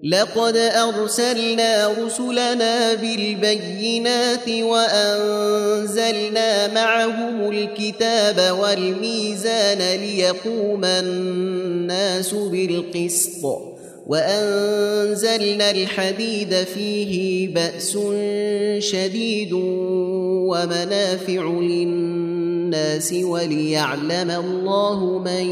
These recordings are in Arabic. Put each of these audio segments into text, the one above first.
لقد أرسلنا رسلنا بالبينات وأنزلنا معهم الكتاب والميزان ليقوم الناس بالقسط وأنزلنا الحديد فيه بأس شديد ومنافع للناس وليعلم الله من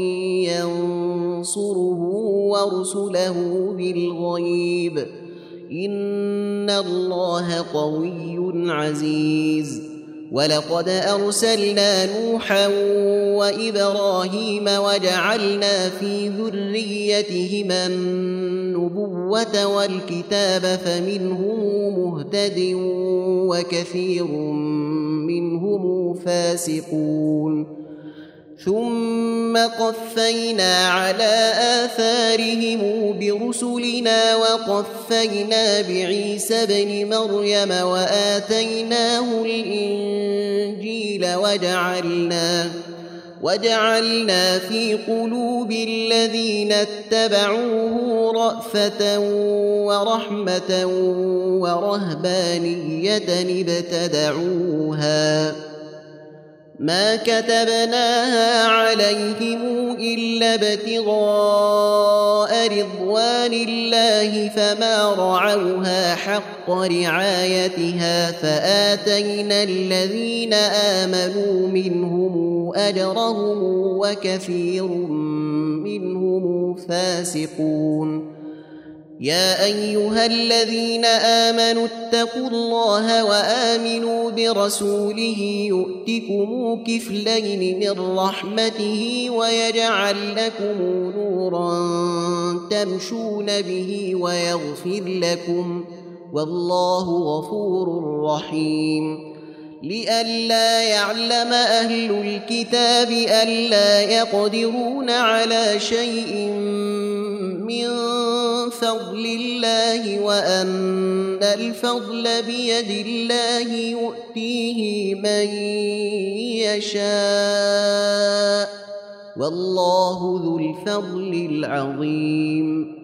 ينصره ورسله بالغيب إن الله قوي عزيز. ولقد أرسلنا نوحا وإبراهيم وجعلنا في ذريتهما النبوة والكتاب فمنهم مهتد وكثير منهم فاسقون ثم قفينا على آثارهم برسلنا وقفينا بعيسى ابن مريم وآتيناه الإنجيل وجعلنا في قلوب الذين اتبعوه رأفة ورحمة ورهبانية ابتدعوها ما كتبناها عليهم إلا ابتغاء رضوان الله فما رعوها حق رعايتها فآتينا الذين آمنوا منهم أجرهم وكثير منهم فاسقون. يا أيها الذين آمنوا اتقوا الله وآمنوا برسوله يؤتكم كفلين من رحمته ويجعل لكم نورا تمشون به ويغفر لكم والله غفور رحيم. لئلا يعلم أهل الكتاب ألا يقدرون على شيء من فضل الله وأن الفضل بيد الله يؤتيه من يشاء والله ذو الفضل العظيم.